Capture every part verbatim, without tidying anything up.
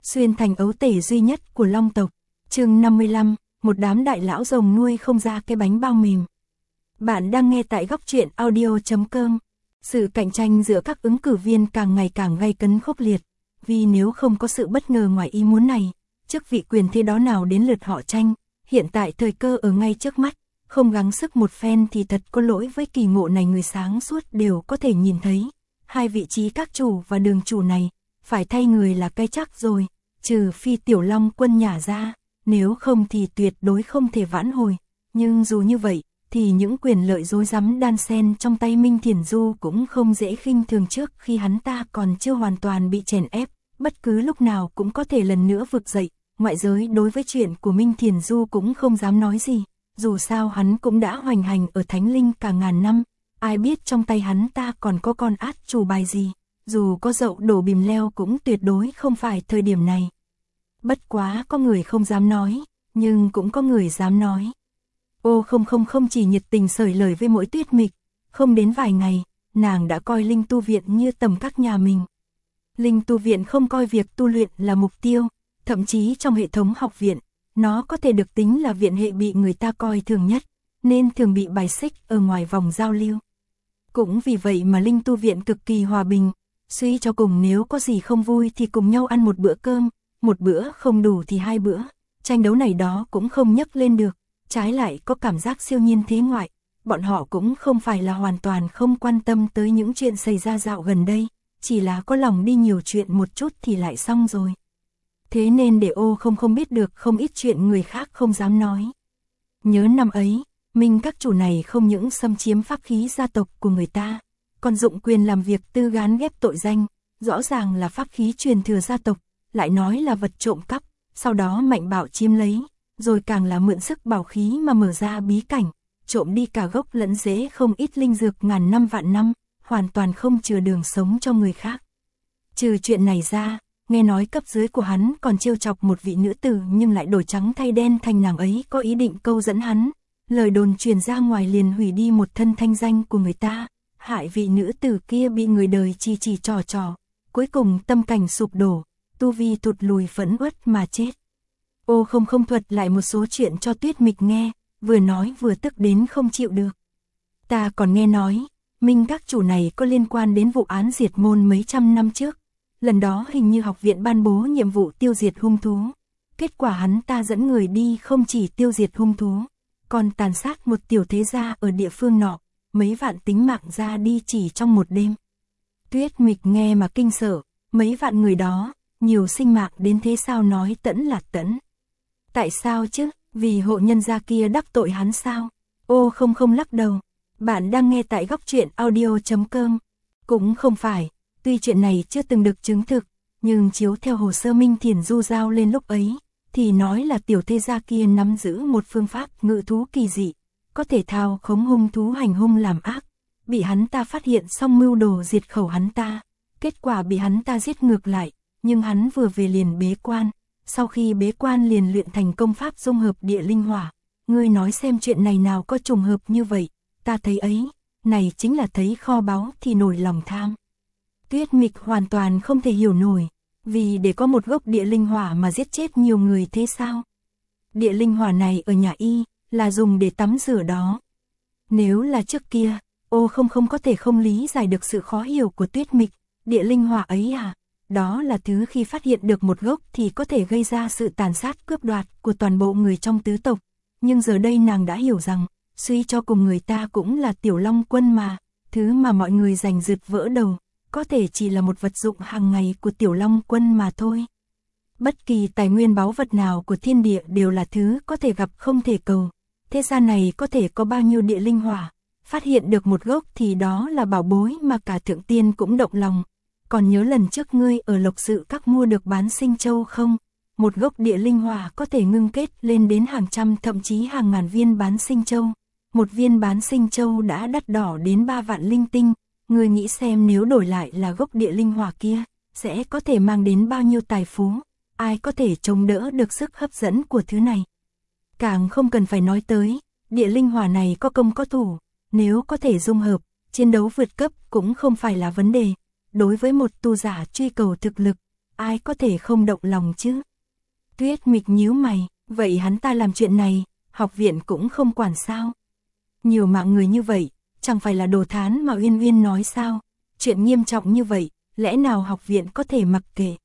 xuyên thành ấu tể duy nhất của Long tộc. Chương năm mươi lăm, một đám đại lão rồng nuôi không ra cái bánh bao mềm. Bạn đang nghe tại góc truyện audio chấm com. Sự cạnh tranh giữa các ứng cử viên càng ngày càng gay cấn khốc liệt, vì nếu không có sự bất ngờ ngoài ý muốn này, chức vị quyền thế đó nào đến lượt họ tranh, hiện tại thời cơ ở ngay trước mắt, không gắng sức một phen thì thật có lỗi với kỳ ngộ này. Người sáng suốt đều có thể nhìn thấy, hai vị trí các chủ và đường chủ này, phải thay người là cái chắc rồi, trừ phi Tiểu Long Quân nhả ra, nếu không thì tuyệt đối không thể vãn hồi. Nhưng dù như vậy, thì những quyền lợi rối rắm đan xen trong tay Minh Thiền Du cũng không dễ khinh thường. Trước khi hắn ta còn chưa hoàn toàn bị chèn ép, bất cứ lúc nào cũng có thể lần nữa vực dậy. Ngoại giới đối với chuyện của Minh Thiền Du cũng không dám nói gì, dù sao hắn cũng đã hoành hành ở Thánh Linh cả ngàn năm, ai biết trong tay hắn ta còn có con át chủ bài gì, dù có dậu đổ bìm leo cũng tuyệt đối không phải thời điểm này. Bất quá có người không dám nói, nhưng cũng có người dám nói. Ô không không không chỉ nhiệt tình sởi lời với mỗi Tuyết Mịch, không đến vài ngày, nàng đã coi Linh Tu Viện như tầm các nhà mình. Linh Tu Viện không coi việc tu luyện là mục tiêu, thậm chí trong hệ thống học viện, nó có thể được tính là viện hệ bị người ta coi thường nhất, nên thường bị bài xích ở ngoài vòng giao lưu. Cũng vì vậy mà Linh Tu Viện cực kỳ hòa bình, suy cho cùng nếu có gì không vui thì cùng nhau ăn một bữa cơm, một bữa không đủ thì hai bữa, tranh đấu này đó cũng không nhấc lên được, trái lại có cảm giác siêu nhiên thế ngoại. Bọn họ cũng không phải là hoàn toàn không quan tâm tới những chuyện xảy ra dạo gần đây, chỉ là có lòng đi nhiều chuyện một chút thì lại xong rồi. Thế nên để ô không không biết được không ít chuyện người khác không dám nói. Nhớ năm ấy, Minh các chủ này không những xâm chiếm pháp khí gia tộc của người ta, còn dụng quyền làm việc tư gán ghép tội danh, rõ ràng là pháp khí truyền thừa gia tộc, lại nói là vật trộm cắp, sau đó mạnh bạo chiếm lấy, rồi càng là mượn sức bảo khí mà mở ra bí cảnh, trộm đi cả gốc lẫn rễ không ít linh dược ngàn năm vạn năm, hoàn toàn không chừa đường sống cho người khác. Trừ chuyện này ra, nghe nói cấp dưới của hắn còn trêu chọc một vị nữ tử nhưng lại đổi trắng thay đen thành nàng ấy có ý định câu dẫn hắn. Lời đồn truyền ra ngoài liền hủy đi một thân thanh danh của người ta, hại vị nữ tử kia bị người đời chỉ chỉ trò trò, cuối cùng tâm cảnh sụp đổ, tu vi tụt lùi phẫn uất mà chết. Ô không không thuật lại một số chuyện cho Tuyết Mịch nghe, vừa nói vừa tức đến không chịu được. Ta còn nghe nói, Minh các chủ này có liên quan đến vụ án diệt môn mấy trăm năm trước. Lần đó hình như học viện ban bố nhiệm vụ tiêu diệt hung thú. Kết quả hắn ta dẫn người đi không chỉ tiêu diệt hung thú, còn tàn sát một tiểu thế gia ở địa phương nọ, mấy vạn tính mạng ra đi chỉ trong một đêm. Tuyết Mịch nghe mà kinh sợ, mấy vạn người đó, nhiều sinh mạng đến thế sao nói tẫn là tẫn. Tại sao chứ, vì hộ nhân gia kia đắc tội hắn sao? Ô không không lắc đầu, bạn đang nghe tại góc truyện audio chấm com. Cũng không phải, tuy chuyện này chưa từng được chứng thực, nhưng chiếu theo hồ sơ Minh Thiền Du giao lên lúc ấy, thì nói là tiểu thế gia kia nắm giữ một phương pháp ngự thú kỳ dị, có thể thao khống hung thú hành hung làm ác, bị hắn ta phát hiện xong mưu đồ diệt khẩu hắn ta, kết quả bị hắn ta giết ngược lại, nhưng hắn vừa về liền bế quan, sau khi bế quan liền luyện thành công pháp dung hợp địa linh hỏa. Ngươi nói xem chuyện này nào có trùng hợp như vậy, ta thấy ấy, này chính là thấy kho báu thì nổi lòng tham. Tuyết Mịch hoàn toàn không thể hiểu nổi, vì để có một gốc địa linh hỏa mà giết chết nhiều người thế sao? Địa linh hỏa này ở nhà y, là dùng để tắm rửa đó. Nếu là trước kia, ô không không có thể không lý giải được sự khó hiểu của Tuyết Mịch, địa linh hỏa ấy à? Đó là thứ khi phát hiện được một gốc thì có thể gây ra sự tàn sát cướp đoạt của toàn bộ người trong tứ tộc. Nhưng giờ đây nàng đã hiểu rằng, suy cho cùng người ta cũng là Tiểu Long Quân mà, thứ mà mọi người giành giật vỡ đầu, có thể chỉ là một vật dụng hàng ngày của Tiểu Long Quân mà thôi. Bất kỳ tài nguyên báu vật nào của thiên địa đều là thứ có thể gặp không thể cầu. Thế gian này có thể có bao nhiêu địa linh hỏa, phát hiện được một gốc thì đó là bảo bối mà cả thượng tiên cũng động lòng. Còn nhớ lần trước ngươi ở Lộc Sự Các mua được bán sinh châu không? Một gốc địa linh hỏa có thể ngưng kết lên đến hàng trăm thậm chí hàng ngàn viên bán sinh châu. Một viên bán sinh châu đã đắt đỏ đến ba vạn linh tinh. Ngươi nghĩ xem nếu đổi lại là gốc địa linh hỏa kia, sẽ có thể mang đến bao nhiêu tài phú, ai có thể chống đỡ được sức hấp dẫn của thứ này. Càng không cần phải nói tới, địa linh hỏa này có công có thủ, nếu có thể dung hợp, chiến đấu vượt cấp cũng không phải là vấn đề. Đối với một tu giả truy cầu thực lực, ai có thể không động lòng chứ? Tuyết Mịch nhíu mày, vậy hắn ta làm chuyện này, học viện cũng không quản sao? Nhiều mạng người như vậy, chẳng phải là đồ thán mà Uyên Uyên nói sao? Chuyện nghiêm trọng như vậy, lẽ nào học viện có thể mặc kệ?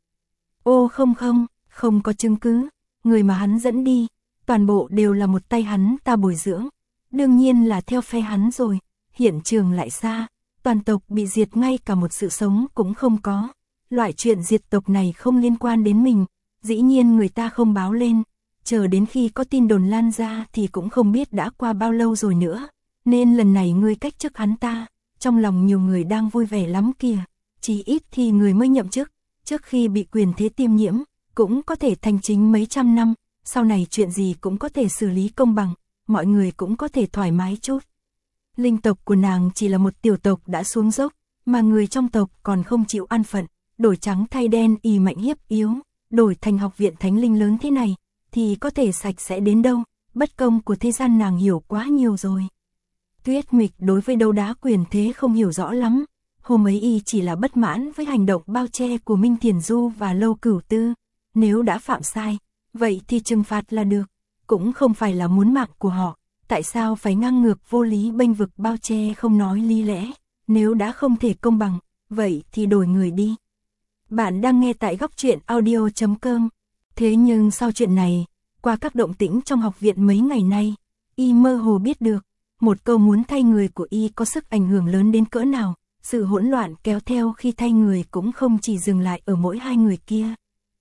Ô không không, không có chứng cứ, người mà hắn dẫn đi, toàn bộ đều là một tay hắn ta bồi dưỡng, đương nhiên là theo phe hắn rồi, hiện trường lại xa, toàn tộc bị diệt ngay cả một sự sống cũng không có, loại chuyện diệt tộc này không liên quan đến mình, dĩ nhiên người ta không báo lên, chờ đến khi có tin đồn lan ra thì cũng không biết đã qua bao lâu rồi nữa, nên lần này ngươi cách chức hắn ta, trong lòng nhiều người đang vui vẻ lắm kìa, chỉ ít thì người mới nhậm chức, trước khi bị quyền thế tiêm nhiễm, cũng có thể thành chính mấy trăm năm, sau này chuyện gì cũng có thể xử lý công bằng, mọi người cũng có thể thoải mái chút. Linh tộc của nàng chỉ là một tiểu tộc đã xuống dốc, mà người trong tộc còn không chịu an phận, đổi trắng thay đen y mạnh hiếp yếu, đổi thành học viện thánh linh lớn thế này, thì có thể sạch sẽ đến đâu, bất công của thế gian nàng hiểu quá nhiều rồi. Tuyết Mịch đối với đấu đá quyền thế không hiểu rõ lắm, hôm ấy y chỉ là bất mãn với hành động bao che của Minh Thiền Du và Lâu Cửu Tư, nếu đã phạm sai, vậy thì trừng phạt là được, cũng không phải là muốn mạng của họ, tại sao phải ngang ngược vô lý bênh vực bao che không nói lý lẽ, nếu đã không thể công bằng, vậy thì đổi người đi. Bạn đang nghe tại góc truyện audio chấm com. Thế nhưng sau chuyện này, qua các động tĩnh trong học viện mấy ngày nay, y mơ hồ biết được, một câu muốn thay người của y có sức ảnh hưởng lớn đến cỡ nào, sự hỗn loạn kéo theo khi thay người cũng không chỉ dừng lại ở mỗi hai người kia.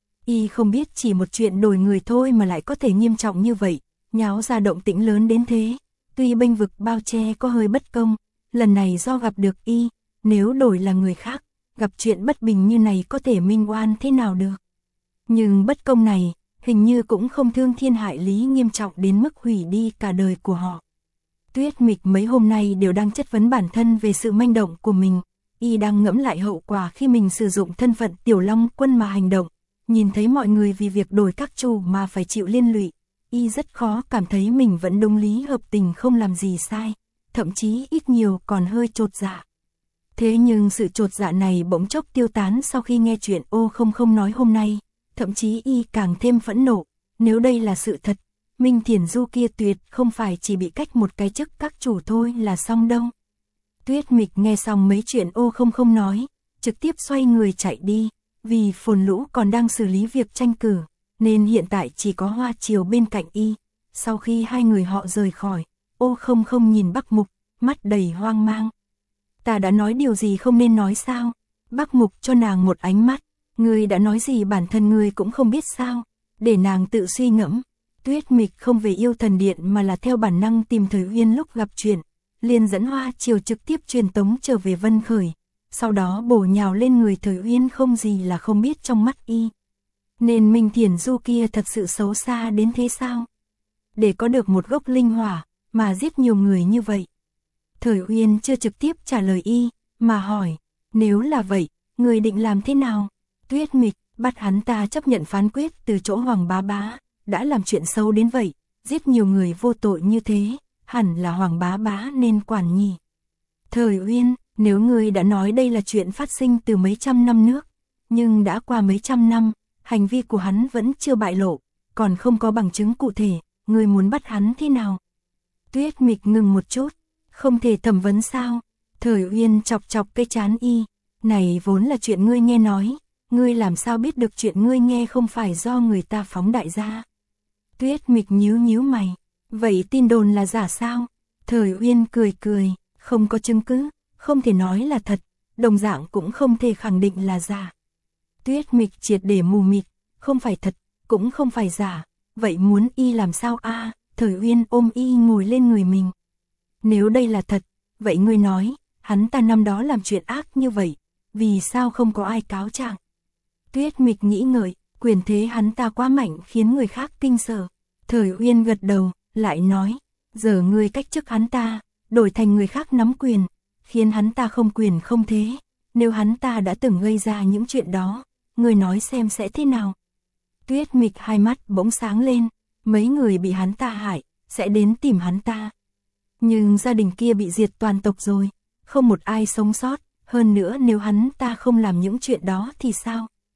Y không biết chỉ một chuyện đổi người thôi mà lại có thể nghiêm trọng như vậy, nháo ra động tĩnh lớn đến thế, tuy bênh vực bao che có hơi bất công, lần này do gặp được y, nếu đổi là người khác, gặp chuyện bất bình như này có thể minh oan thế nào được. Nhưng bất công này, hình như cũng không thương thiên hại lý nghiêm trọng đến mức hủy đi cả đời của họ. Tuyết Mịch mấy hôm nay đều đang chất vấn bản thân về sự manh động của mình, y đang ngẫm lại hậu quả khi mình sử dụng thân phận Tiểu Long Quân mà hành động, nhìn thấy mọi người vì việc đổi các chủ mà phải chịu liên lụy, y rất khó cảm thấy mình vẫn đúng lý hợp tình không làm gì sai, thậm chí ít nhiều còn hơi chột dạ. Thế nhưng sự chột dạ này bỗng chốc tiêu tán sau khi nghe chuyện ô không không nói hôm nay, thậm chí y càng thêm phẫn nộ, nếu đây là sự thật, Minh Thiền Du kia tuyệt không phải chỉ bị cách một cái chức các chủ thôi là xong đâu. Tuyết Mịch nghe xong mấy chuyện ô không không nói, trực tiếp xoay người chạy đi, vì Phồn Lũ còn đang xử lý việc tranh cử, nên hiện tại chỉ có Hoa Chiều bên cạnh y. Sau khi hai người họ rời khỏi, ô không không nhìn Bắc Mục, mắt đầy hoang mang. Ta đã nói điều gì không nên nói sao? Bắc Mục cho nàng một ánh mắt, ngươi đã nói gì bản thân ngươi cũng không biết sao? Để nàng tự suy ngẫm. Tuyết Mịch không về Yêu Thần Điện mà là theo bản năng tìm Thời Uyên lúc gặp chuyện, liền dẫn Hoa Chiều trực tiếp truyền tống trở về Vân Khởi, sau đó bổ nhào lên người Thời Uyên không gì là không biết trong mắt y. Nên Minh Thiền Du kia thật sự xấu xa đến thế sao? Để có được một gốc linh hỏa mà giết nhiều người như vậy. Thời Uyên chưa trực tiếp trả lời y, mà hỏi, nếu là vậy, người định làm thế nào? Tuyết Mịch, bắt hắn ta chấp nhận phán quyết từ chỗ Hoàng Bá Bá, đã làm chuyện xấu đến vậy, giết nhiều người vô tội như thế, hẳn là Hoàng Bá Bá nên quản nhỉ. Thời Uyên, nếu người đã nói đây là chuyện phát sinh từ mấy trăm năm nước, nhưng đã qua mấy trăm năm, hành vi của hắn vẫn chưa bại lộ, còn không có bằng chứng cụ thể, người muốn bắt hắn thế nào? Tuyết Mịch ngừng một chút, không thể thẩm vấn sao? Thời Uyên chọc chọc cái trán y, này vốn là chuyện ngươi nghe nói, ngươi làm sao biết được chuyện ngươi nghe không phải do người ta phóng đại ra? Tuyết Mịch nhíu nhíu mày, vậy tin đồn là giả sao? Thời Uyên cười cười, không có chứng cứ, không thể nói là thật, đồng dạng cũng không thể khẳng định là giả. Tuyết Mịch triệt để mù mịt, không phải thật, cũng không phải giả, vậy muốn y làm sao a? À, Thời Uyên ôm y ngồi lên người mình. Nếu đây là thật, vậy ngươi nói, hắn ta năm đó làm chuyện ác như vậy, vì sao không có ai cáo trạng? Tuyết Mịch nghĩ ngợi, quyền thế hắn ta quá mạnh khiến người khác kinh sợ. Thời Uyên gật đầu, lại nói, giờ ngươi cách chức hắn ta, đổi thành người khác nắm quyền, khiến hắn ta không quyền không thế. Nếu hắn ta đã từng gây ra những chuyện đó, ngươi nói xem sẽ thế nào? Tuyết Mịch hai mắt bỗng sáng lên, mấy người bị hắn ta hại, sẽ đến tìm hắn ta. Nhưng gia đình kia bị diệt toàn tộc rồi, không một ai sống sót, hơn nữa nếu hắn ta không làm những chuyện đó thì sao?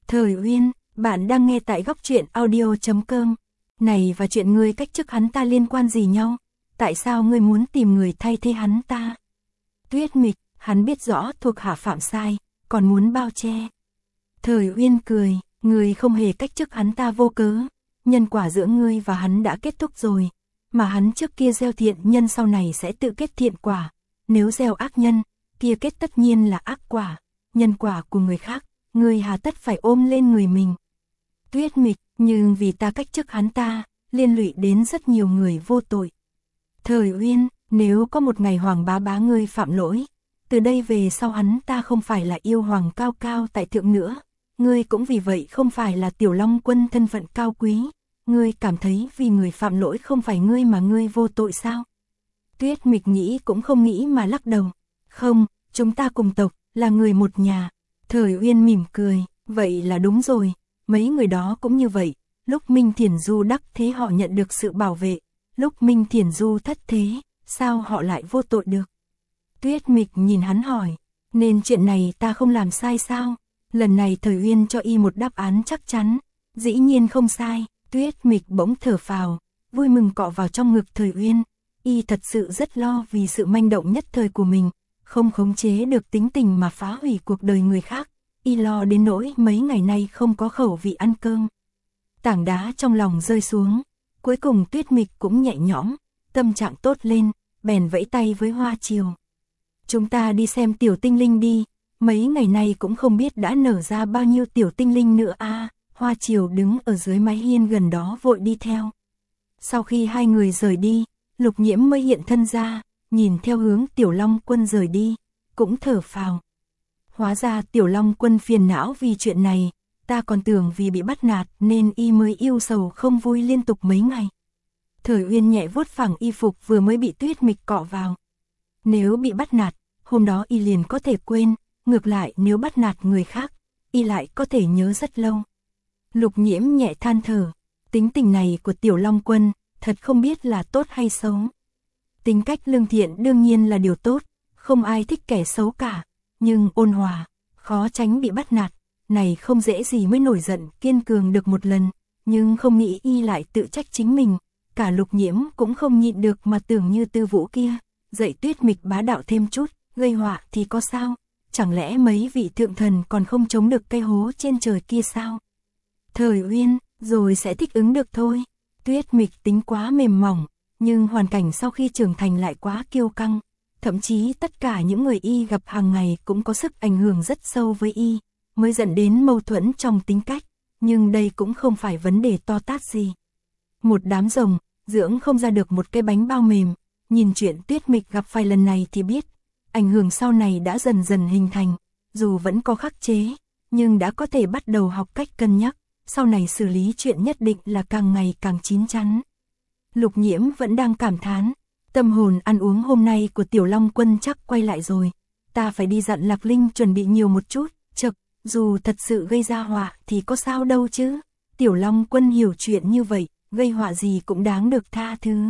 Thời Uyên, bạn đang nghe tại góc truyện audio chấm com. Này và chuyện ngươi cách chức hắn ta liên quan gì nhau? Tại sao ngươi muốn tìm người thay thế hắn ta? Tuyết Mịch, hắn biết rõ thuộc hạ phạm sai, còn muốn bao che. Thời Uyên cười, ngươi không hề cách chức hắn ta vô cớ. Nhân quả giữa ngươi và hắn đã kết thúc rồi. Mà hắn trước kia gieo thiện nhân sau này sẽ tự kết thiện quả. Nếu gieo ác nhân, kia kết tất nhiên là ác quả. Nhân quả của người khác, ngươi hà tất phải ôm lên người mình. Tuyết Mịch, nhưng vì ta cách chức hắn ta, liên lụy đến rất nhiều người vô tội. Thời Uyên, nếu có một ngày Hoàng bá bá ngươi phạm lỗi, từ đây về sau hắn ta không phải là yêu hoàng cao cao tại thượng nữa, ngươi cũng vì vậy không phải là Tiểu Long Quân thân phận cao quý, ngươi cảm thấy vì người phạm lỗi không phải ngươi mà ngươi vô tội sao? Tuyết Mịch nghĩ cũng không nghĩ mà lắc đầu. Không, chúng ta cùng tộc, là người một nhà. Thời Uyên mỉm cười, vậy là đúng rồi, mấy người đó cũng như vậy, lúc Minh Thiền Du đắc thế họ nhận được sự bảo vệ, lúc Minh Thiền Du thất thế, sao họ lại vô tội được? Tuyết Mịch nhìn hắn hỏi, nên chuyện này ta không làm sai sao? Lần này Thời Uyên cho y một đáp án chắc chắn, dĩ nhiên không sai. Tuyết Mịch bỗng thở phào, vui mừng cọ vào trong ngực Thời Uyên, y thật sự rất lo vì sự manh động nhất thời của mình, không khống chế được tính tình mà phá hủy cuộc đời người khác, y lo đến nỗi mấy ngày nay không có khẩu vị ăn cơm. Tảng đá trong lòng rơi xuống, cuối cùng Tuyết Mịch cũng nhẹ nhõm, tâm trạng tốt lên, bèn vẫy tay với Hoa Chiều. Chúng ta đi xem tiểu tinh linh đi, mấy ngày nay cũng không biết đã nở ra bao nhiêu tiểu tinh linh nữa a. À, Hoa Chiều đứng ở dưới mái hiên gần đó vội đi theo. Sau khi hai người rời đi, Lục Nhiễm mới hiện thân ra, nhìn theo hướng Tiểu Long Quân rời đi, cũng thở phào. Hóa ra Tiểu Long Quân phiền não vì chuyện này, ta còn tưởng vì bị bắt nạt nên y mới yêu sầu không vui liên tục mấy ngày. Thời Uyên nhẹ vuốt phẳng y phục vừa mới bị Tuyết Mịch cọ vào. Nếu bị bắt nạt, hôm đó y liền có thể quên, ngược lại nếu bắt nạt người khác, y lại có thể nhớ rất lâu. Lục Nhiễm nhẹ than thở, tính tình này của Tiểu Long Quân, thật không biết là tốt hay xấu. Tính cách lương thiện đương nhiên là điều tốt, không ai thích kẻ xấu cả, nhưng ôn hòa, khó tránh bị bắt nạt, này không dễ gì mới nổi giận kiên cường được một lần, nhưng không nghĩ y lại tự trách chính mình, cả Lục Nhiễm cũng không nhịn được mà tưởng như Tư Vũ kia, dạy Tuyết Mịch bá đạo thêm chút, gây họa thì có sao, chẳng lẽ mấy vị thượng thần còn không chống được cây hố trên trời kia sao? Thời Uyên, rồi sẽ thích ứng được thôi. Tuyết Mịch tính quá mềm mỏng, nhưng hoàn cảnh sau khi trưởng thành lại quá kiêu căng, thậm chí tất cả những người y gặp hàng ngày cũng có sức ảnh hưởng rất sâu với y, mới dẫn đến mâu thuẫn trong tính cách, nhưng đây cũng không phải vấn đề to tát gì. Một đám rồng, dưỡng không ra được một cái bánh bao mềm, nhìn chuyện Tuyết Mịch gặp phải lần này thì biết, ảnh hưởng sau này đã dần dần hình thành, dù vẫn có khắc chế, nhưng đã có thể bắt đầu học cách cân nhắc. Sau này xử lý chuyện nhất định là càng ngày càng chín chắn. Lục Nhiễm vẫn đang cảm thán, tâm hồn ăn uống hôm nay của Tiểu Long Quân chắc quay lại rồi, ta phải đi dặn Lạc Linh chuẩn bị nhiều một chút, chậc, dù thật sự gây ra họa thì có sao đâu chứ, Tiểu Long Quân hiểu chuyện như vậy, gây họa gì cũng đáng được tha thứ.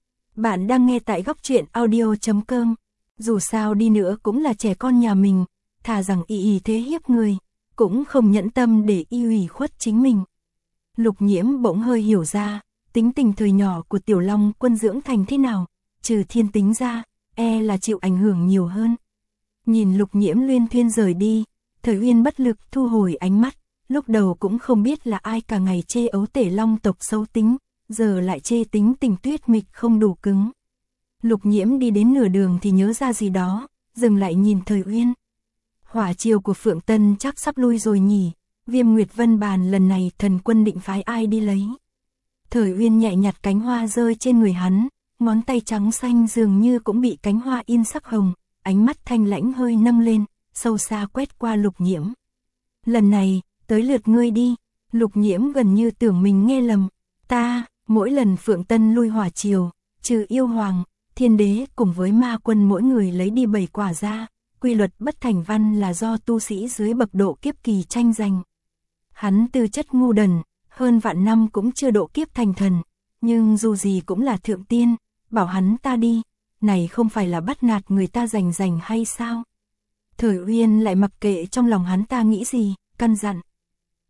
Bạn đang nghe tại góc truyện audio chấm com, dù sao đi nữa cũng là trẻ con nhà mình, thà rằng y y thế hiếp người, cũng không nhẫn tâm để y ủy khuất chính mình. Lục Nhiễm bỗng hơi hiểu ra, tính tình thời nhỏ của Tiểu Long Quân dưỡng thành thế nào, trừ thiên tính ra, e là chịu ảnh hưởng nhiều hơn. Nhìn Lục Nhiễm luyên thuyên rời đi, Thời Uyên bất lực thu hồi ánh mắt, lúc đầu cũng không biết là ai cả ngày chê ấu tể long tộc xấu tính, giờ lại chê tính tình Tuyết Mịch không đủ cứng. Lục Nhiễm đi đến nửa đường thì nhớ ra gì đó, dừng lại nhìn Thời Uyên. Hỏa chiều của Phượng Tân chắc sắp lui rồi nhỉ, Viêm Nguyệt Vân bàn lần này thần quân định phái ai đi lấy. Thời Uyên nhẹ nhặt cánh hoa rơi trên người hắn, ngón tay trắng xanh dường như cũng bị cánh hoa in sắc hồng, ánh mắt thanh lãnh hơi nâng lên, sâu xa quét qua Lục Nhiễm. Lần này, tới lượt ngươi đi. Lục Nhiễm gần như tưởng mình nghe lầm. Ta, mỗi lần Phượng Tân lui hỏa chiều, trừ yêu hoàng, thiên đế cùng với ma quân mỗi người lấy đi bảy quả ra, quy luật bất thành văn là do tu sĩ dưới bậc độ kiếp kỳ tranh giành. Hắn tư chất ngu đần, hơn vạn năm cũng chưa độ kiếp thành thần, nhưng dù gì cũng là thượng tiên, bảo hắn ta đi, này không phải là bắt nạt người ta giành giành hay sao? Thời Uyên lại mặc kệ trong lòng hắn ta nghĩ gì, căn dặn.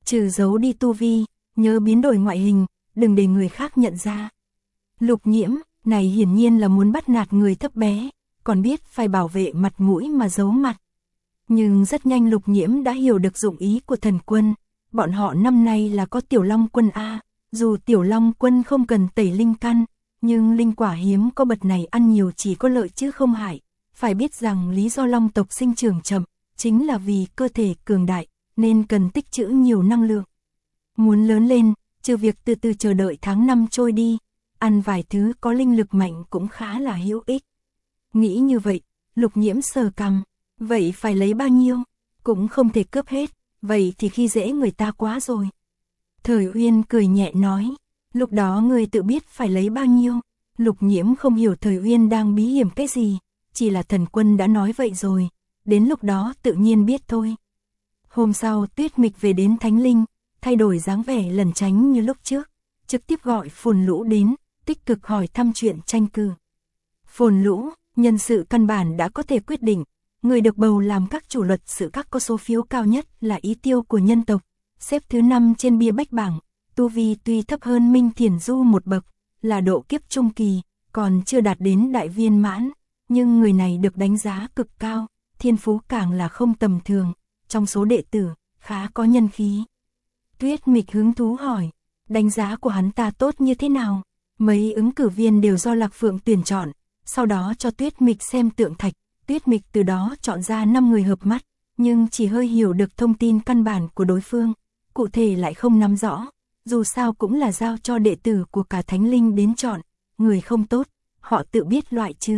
trừ giấu đi tu vi, nhớ biến đổi ngoại hình, đừng để người khác nhận ra. Lục Nhiễm, này hiển nhiên là muốn bắt nạt người thấp bé, còn biết phải bảo vệ mặt mũi mà giấu mặt. Nhưng rất nhanh Lục Nhiễm đã hiểu được dụng ý của Thần Quân, bọn họ năm nay là có Tiểu Long Quân a, dù Tiểu Long Quân không cần tẩy linh căn, nhưng linh quả hiếm có bậc này ăn nhiều chỉ có lợi chứ không hại. Phải biết rằng lý do long tộc sinh trưởng chậm, chính là vì cơ thể cường đại, nên cần tích trữ nhiều năng lượng. Muốn lớn lên, trừ việc từ từ chờ đợi tháng năm trôi đi, ăn vài thứ có linh lực mạnh cũng khá là hữu ích. Nghĩ như vậy, Lục Nhiễm sờ cằm, vậy phải lấy bao nhiêu? Cũng không thể cướp hết, vậy thì khi dễ người ta quá rồi. Thời Uyên cười nhẹ nói, lúc đó người tự biết phải lấy bao nhiêu. Lục Nhiễm không hiểu Thời Uyên đang bí hiểm cái gì, chỉ là Thần Quân đã nói vậy rồi, đến lúc đó tự nhiên biết thôi. Hôm sau Tuyết Mịch về đến Thánh Linh, thay đổi dáng vẻ lẩn tránh như lúc trước, trực tiếp gọi Phồn Lũ đến, tích cực hỏi thăm chuyện tranh cử. Phồn Lũ, nhân sự căn bản đã có thể quyết định, người được bầu làm các chủ luật sự các có số phiếu cao nhất là Ý Tiêu của nhân tộc, xếp thứ năm trên bia bách bảng, tu vi tuy thấp hơn Minh Thiền Du một bậc, là độ kiếp trung kỳ, còn chưa đạt đến đại viên mãn, nhưng người này được đánh giá cực cao, thiên phú càng là không tầm thường, trong số đệ tử, khá có nhân khí. Tuyết Mịch hứng thú hỏi, đánh giá của hắn ta tốt như thế nào? Mấy ứng cử viên đều do Lạc Phượng tuyển chọn, sau đó cho Tuyết Mịch xem tượng thạch, Tuyết Mịch từ đó chọn ra năm người hợp mắt, nhưng chỉ hơi hiểu được thông tin căn bản của đối phương, cụ thể lại không nắm rõ, dù sao cũng là giao cho đệ tử của cả Thánh Linh đến chọn, người không tốt, họ tự biết loại trừ.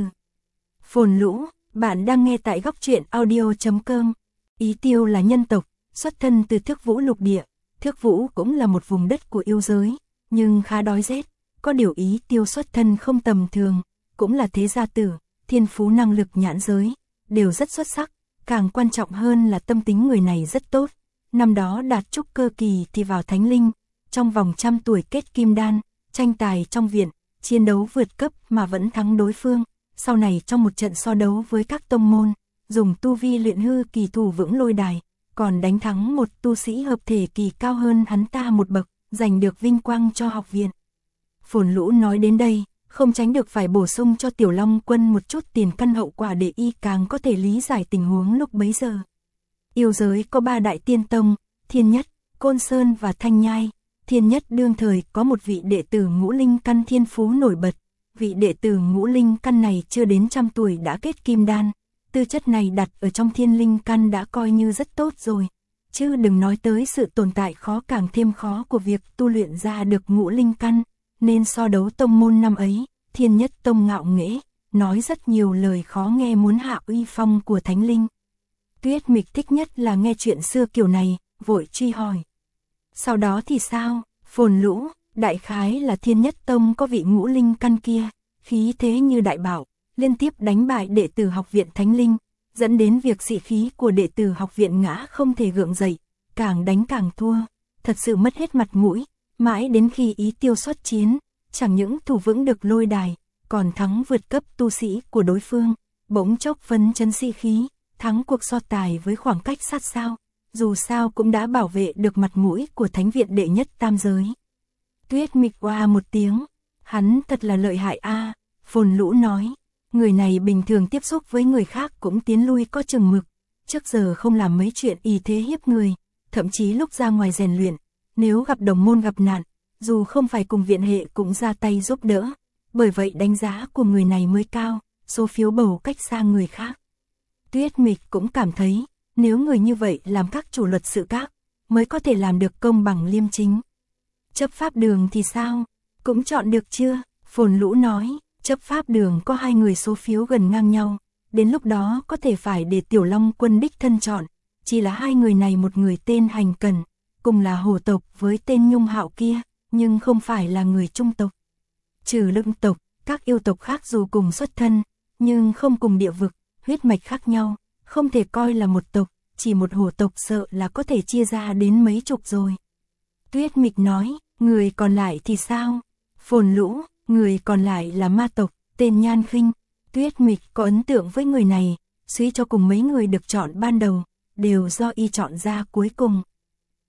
Phồn Lũ, bạn đang nghe tại góc truyện audio chấm com. Ý Tiêu là nhân tộc, xuất thân từ Thước Vũ lục địa, Thước Vũ cũng là một vùng đất của yêu giới, nhưng khá đói rét, có điều Ý Tiêu xuất thân không tầm thường, cũng là thế gia tử, thiên phú năng lực nhãn giới, đều rất xuất sắc, càng quan trọng hơn là tâm tính người này rất tốt. Năm đó đạt trúc cơ kỳ thì vào Thánh Linh, trong vòng trăm tuổi kết kim đan, tranh tài trong viện, chiến đấu vượt cấp mà vẫn thắng đối phương. Sau này trong một trận so đấu với các tông môn, dùng tu vi luyện hư kỳ thủ vững lôi đài, còn đánh thắng một tu sĩ hợp thể kỳ cao hơn hắn ta một bậc, giành được vinh quang cho học viện. Phồn Lũ nói đến đây, không tránh được phải bổ sung cho Tiểu Long Quân một chút tiền căn hậu quả để y càng có thể lý giải tình huống lúc bấy giờ. Yêu giới có ba đại tiên tông, Thiên Nhất, Côn Sơn và Thanh Nhai. Thiên Nhất đương thời có một vị đệ tử ngũ linh căn thiên phú nổi bật. Vị đệ tử ngũ linh căn này chưa đến trăm tuổi đã kết kim đan, tư chất này đặt ở trong thiên linh căn đã coi như rất tốt rồi, chứ đừng nói tới sự tồn tại khó càng thêm khó của việc tu luyện ra được ngũ linh căn, nên so đấu tông môn năm ấy, Thiên Nhất tông ngạo nghễ, nói rất nhiều lời khó nghe muốn hạ uy phong của Thánh Linh. Tuyết Mịch thích nhất là nghe chuyện xưa kiểu này, vội truy hỏi. Sau đó thì sao? Phồn Lũ, đại khái là Thiên Nhất tông có vị ngũ linh căn kia, khí thế như đại bảo, liên tiếp đánh bại đệ tử học viện Thánh Linh, dẫn đến việc sĩ khí của đệ tử học viện ngã không thể gượng dậy, càng đánh càng thua, thật sự mất hết mặt mũi, mãi đến khi Ý Tiêu xuất chiến, chẳng những thủ vững được lôi đài, còn thắng vượt cấp tu sĩ của đối phương, bỗng chốc phấn chấn sĩ khí, thắng cuộc so tài với khoảng cách sát sao, dù sao cũng đã bảo vệ được mặt mũi của Thánh viện đệ nhất tam giới. Tuyết Mịch oa một tiếng, hắn thật là lợi hại a. Phồn Lũ nói, người này bình thường tiếp xúc với người khác cũng tiến lui có chừng mực, trước giờ không làm mấy chuyện y thế hiếp người, thậm chí lúc ra ngoài rèn luyện, nếu gặp đồng môn gặp nạn, dù không phải cùng viện hệ cũng ra tay giúp đỡ, bởi vậy đánh giá của người này mới cao, số phiếu bầu cách xa người khác. Tuyết Mịch cũng cảm thấy, nếu người như vậy làm các chủ luật sự các, mới có thể làm được công bằng liêm chính. Chấp pháp đường thì sao? Cũng chọn được chưa? Phồn Lũ nói, chấp pháp đường có hai người số phiếu gần ngang nhau, đến lúc đó có thể phải để Tiểu Long Quân đích thân chọn, chỉ là hai người này một người tên Hành Cần, cùng là Hồ tộc với tên Nhung Hạo kia, nhưng không phải là người Trung tộc. Trừ Lưng tộc, các yêu tộc khác dù cùng xuất thân, nhưng không cùng địa vực, huyết mạch khác nhau, không thể coi là một tộc, chỉ một Hồ tộc sợ là có thể chia ra đến mấy chục rồi. Tuyết Mịch nói, người còn lại thì sao? Phồn Lũ, người còn lại là ma tộc, tên Nhan Khinh. Tuyết Mịch có ấn tượng với người này, suy cho cùng mấy người được chọn ban đầu, đều do y chọn ra cuối cùng.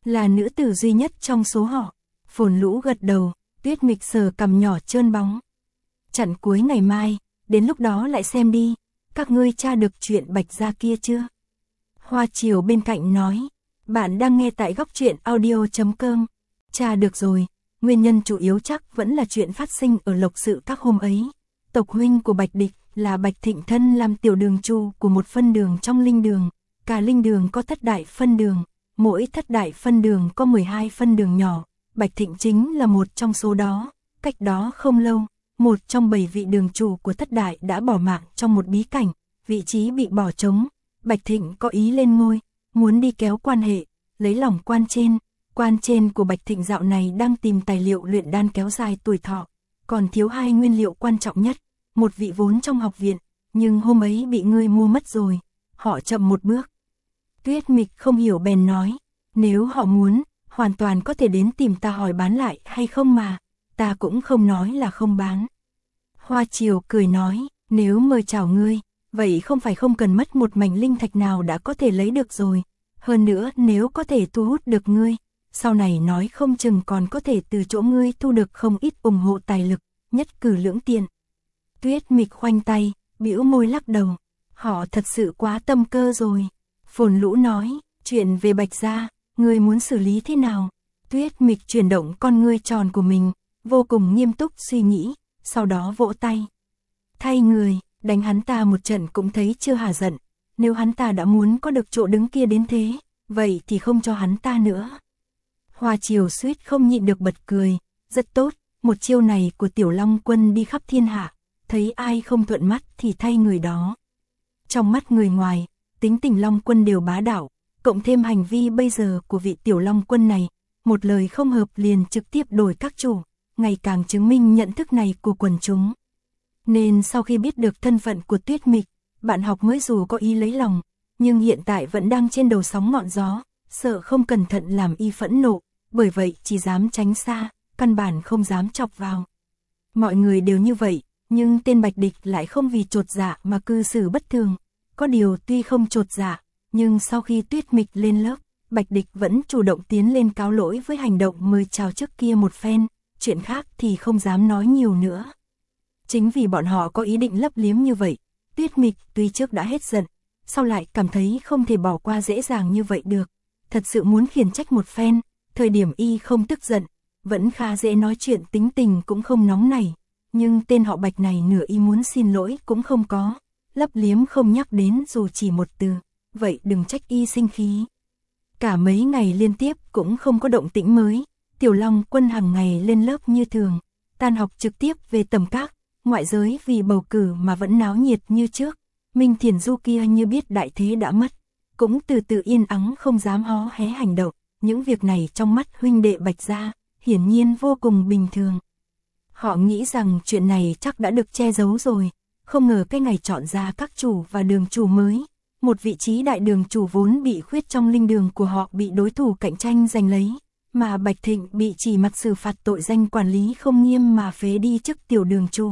Là nữ tử duy nhất trong số họ. Phồn Lũ gật đầu, Tuyết Mịch sờ cằm nhỏ trơn bóng. Chặn cuối ngày mai, đến lúc đó lại xem đi, các ngươi tra được chuyện Bạch Gia kia chưa? Hoa Chiều bên cạnh nói, bạn đang nghe tại góc truyện audio chấm com. Tra được rồi, nguyên nhân chủ yếu chắc vẫn là chuyện phát sinh ở Lộc Sự các hôm ấy. Tộc huynh của Bạch Địch là Bạch Thịnh Thân làm tiểu đường chu của một phân đường trong linh đường. Cả linh đường có thất đại phân đường, mỗi thất đại phân đường có mười hai phân đường nhỏ. Bạch Thịnh chính là một trong số đó. Cách đó không lâu, một trong bảy vị đường chủ của thất đại đã bỏ mạng trong một bí cảnh, vị trí bị bỏ trống. Bạch Thịnh có ý lên ngôi, muốn đi kéo quan hệ, lấy lòng quan trên. Quan trên của Bạch Thịnh dạo này đang tìm tài liệu luyện đan kéo dài tuổi thọ, còn thiếu hai nguyên liệu quan trọng nhất, một vị vốn trong học viện, nhưng hôm ấy bị ngươi mua mất rồi, họ chậm một bước. Tuyết Mịch không hiểu bèn nói, nếu họ muốn, hoàn toàn có thể đến tìm ta hỏi bán lại hay không mà, ta cũng không nói là không bán. Hoa Chiều cười nói, nếu mời chào ngươi, vậy không phải không cần mất một mảnh linh thạch nào đã có thể lấy được rồi, hơn nữa nếu có thể thu hút được ngươi, sau này nói không chừng còn có thể từ chỗ ngươi thu được không ít ủng hộ tài lực, nhất cử lưỡng tiện. Tuyết Mịch khoanh tay, bĩu môi lắc đầu, họ thật sự quá tâm cơ rồi. Phồn Lũ nói, chuyện về Bạch Gia, ngươi muốn xử lý thế nào? Tuyết Mịch chuyển động con ngươi tròn của mình, vô cùng nghiêm túc suy nghĩ, sau đó vỗ tay. Thay người, đánh hắn ta một trận cũng thấy chưa hả giận, nếu hắn ta đã muốn có được chỗ đứng kia đến thế, vậy thì không cho hắn ta nữa. Hoa Chiều suýt không nhịn được bật cười, rất tốt, một chiêu này của Tiểu Long Quân đi khắp thiên hạ, thấy ai không thuận mắt thì thay người đó. Trong mắt người ngoài, tính tình Long Quân đều bá đạo, cộng thêm hành vi bây giờ của vị Tiểu Long Quân này, một lời không hợp liền trực tiếp đổi các chủ, ngày càng chứng minh nhận thức này của quần chúng. Nên sau khi biết được thân phận của Tuyết Mịch, bạn học mới dù có ý lấy lòng, nhưng hiện tại vẫn đang trên đầu sóng ngọn gió, sợ không cẩn thận làm y phẫn nộ, bởi vậy chỉ dám tránh xa, căn bản không dám chọc vào. Mọi người đều như vậy, nhưng tên Bạch Địch lại không vì chột dạ mà cư xử bất thường. Có điều tuy không chột dạ, nhưng sau khi Tuyết Mịch lên lớp, Bạch Địch vẫn chủ động tiến lên cáo lỗi với hành động mời chào trước kia một phen, chuyện khác thì không dám nói nhiều nữa. Chính vì bọn họ có ý định lấp liếm như vậy, Tuyết Mịch tuy trước đã hết giận, sau lại cảm thấy không thể bỏ qua dễ dàng như vậy được, thật sự muốn khiển trách một phen, thời điểm y không tức giận, vẫn khá dễ nói chuyện, tính tình cũng không nóng nảy, nhưng tên họ Bạch này nửa y muốn xin lỗi cũng không có, lấp liếm không nhắc đến dù chỉ một từ, vậy đừng trách y sinh khí. Cả mấy ngày liên tiếp cũng không có động tĩnh mới, Tiểu Long Quân hàng ngày lên lớp như thường, tan học trực tiếp về tầm các, ngoại giới vì bầu cử mà vẫn náo nhiệt như trước, Minh Thiền Du kia như biết đại thế đã mất, cũng từ từ yên ắng không dám hó hé hành động, những việc này trong mắt huynh đệ Bạch Gia, hiển nhiên vô cùng bình thường. Họ nghĩ rằng chuyện này chắc đã được che giấu rồi, không ngờ cái ngày chọn ra các chủ và đường chủ mới, một vị trí đại đường chủ vốn bị khuyết trong linh đường của họ bị đối thủ cạnh tranh giành lấy, mà Bạch Thịnh bị chỉ mặt xử phạt tội danh quản lý không nghiêm mà phế đi chức tiểu đường chủ.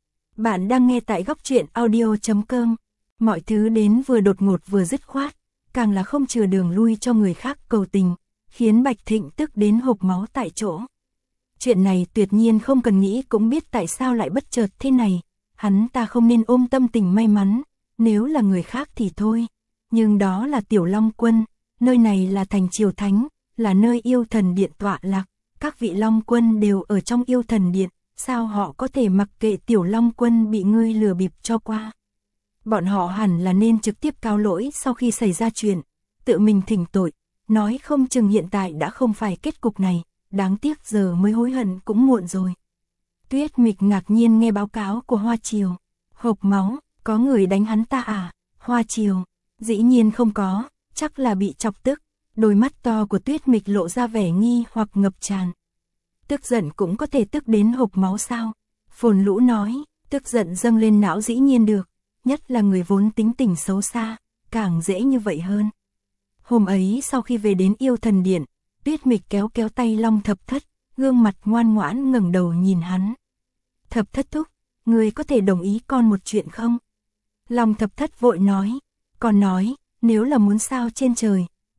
Bạn đang nghe tại góc truyện audio chấm com. Mọi thứ đến vừa đột ngột vừa dứt khoát, càng là không chừa đường lui cho người khác cầu tình, khiến Bạch Thịnh tức đến hộc máu tại chỗ. Chuyện này tuyệt nhiên không cần nghĩ cũng biết tại sao lại bất chợt thế này, hắn ta không nên ôm tâm tình may mắn, nếu là người khác thì thôi, nhưng đó là Tiểu Long Quân, nơi này là thành Triều Thánh, là nơi yêu thần điện tọa lạc, các vị Long Quân đều ở trong yêu thần điện, sao họ có thể mặc kệ Tiểu Long Quân bị ngươi lừa bịp cho qua. Bọn họ hẳn là nên trực tiếp cáo lỗi sau khi xảy ra chuyện, tự mình thỉnh tội, nói không chừng hiện tại đã không phải kết cục này, đáng tiếc giờ mới hối hận cũng muộn rồi. Tuyết Mịch ngạc nhiên nghe báo cáo của Hoa Chiều, hộc máu, có người đánh hắn ta à? Hoa Chiều, dĩ nhiên không có, chắc là bị chọc tức, đôi mắt to của Tuyết Mịch lộ ra vẻ nghi hoặc ngập tràn. Tức giận cũng có thể tức đến hộc máu sao? Phồn Lũ nói, tức giận dâng lên não dĩ nhiên được, nhất là người vốn tính tình xấu xa, càng dễ như vậy hơn. Hôm ấy sau khi về đến yêu thần điện, Tuyết Mịch kéo kéo tay Long Thập Thất, gương mặt ngoan ngoãn ngẩng đầu nhìn hắn. Thập Thất thúc, người có thể đồng ý con một chuyện không? Long Thập Thất vội nói, con nói, nếu là muốn sao trên trời,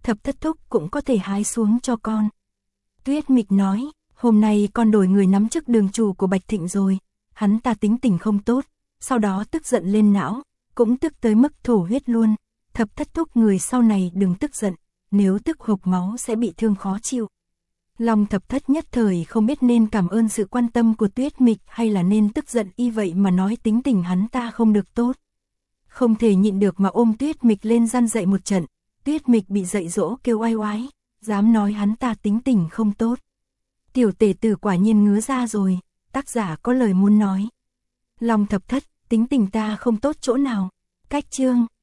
Thập thất thúc cũng có thể hái xuống cho con. Tuyết Mịch nói, hôm nay con đổi người nắm chức đường chủ của Bạch Thịnh rồi, hắn ta tính tình không tốt, sau đó tức giận lên não, cũng tức tới mức thổ huyết luôn. Thập thất thúc người sau này đừng tức giận, nếu tức hộc máu sẽ bị thương khó chịu. Long thập thất nhất thời không biết nên cảm ơn sự quan tâm của Tuyết Mịch hay là nên tức giận y vậy mà nói tính tình hắn ta không được tốt. Không thể nhịn được mà ôm Tuyết Mịch lên răn dậy một trận, Tuyết Mịch bị dạy dỗ kêu oai oái, dám nói hắn ta tính tình không tốt. Tiểu tể tử quả nhiên ngứa ra rồi, tác giả có lời muốn nói. Long thập thất, tính tình ta không tốt chỗ nào. Cách chương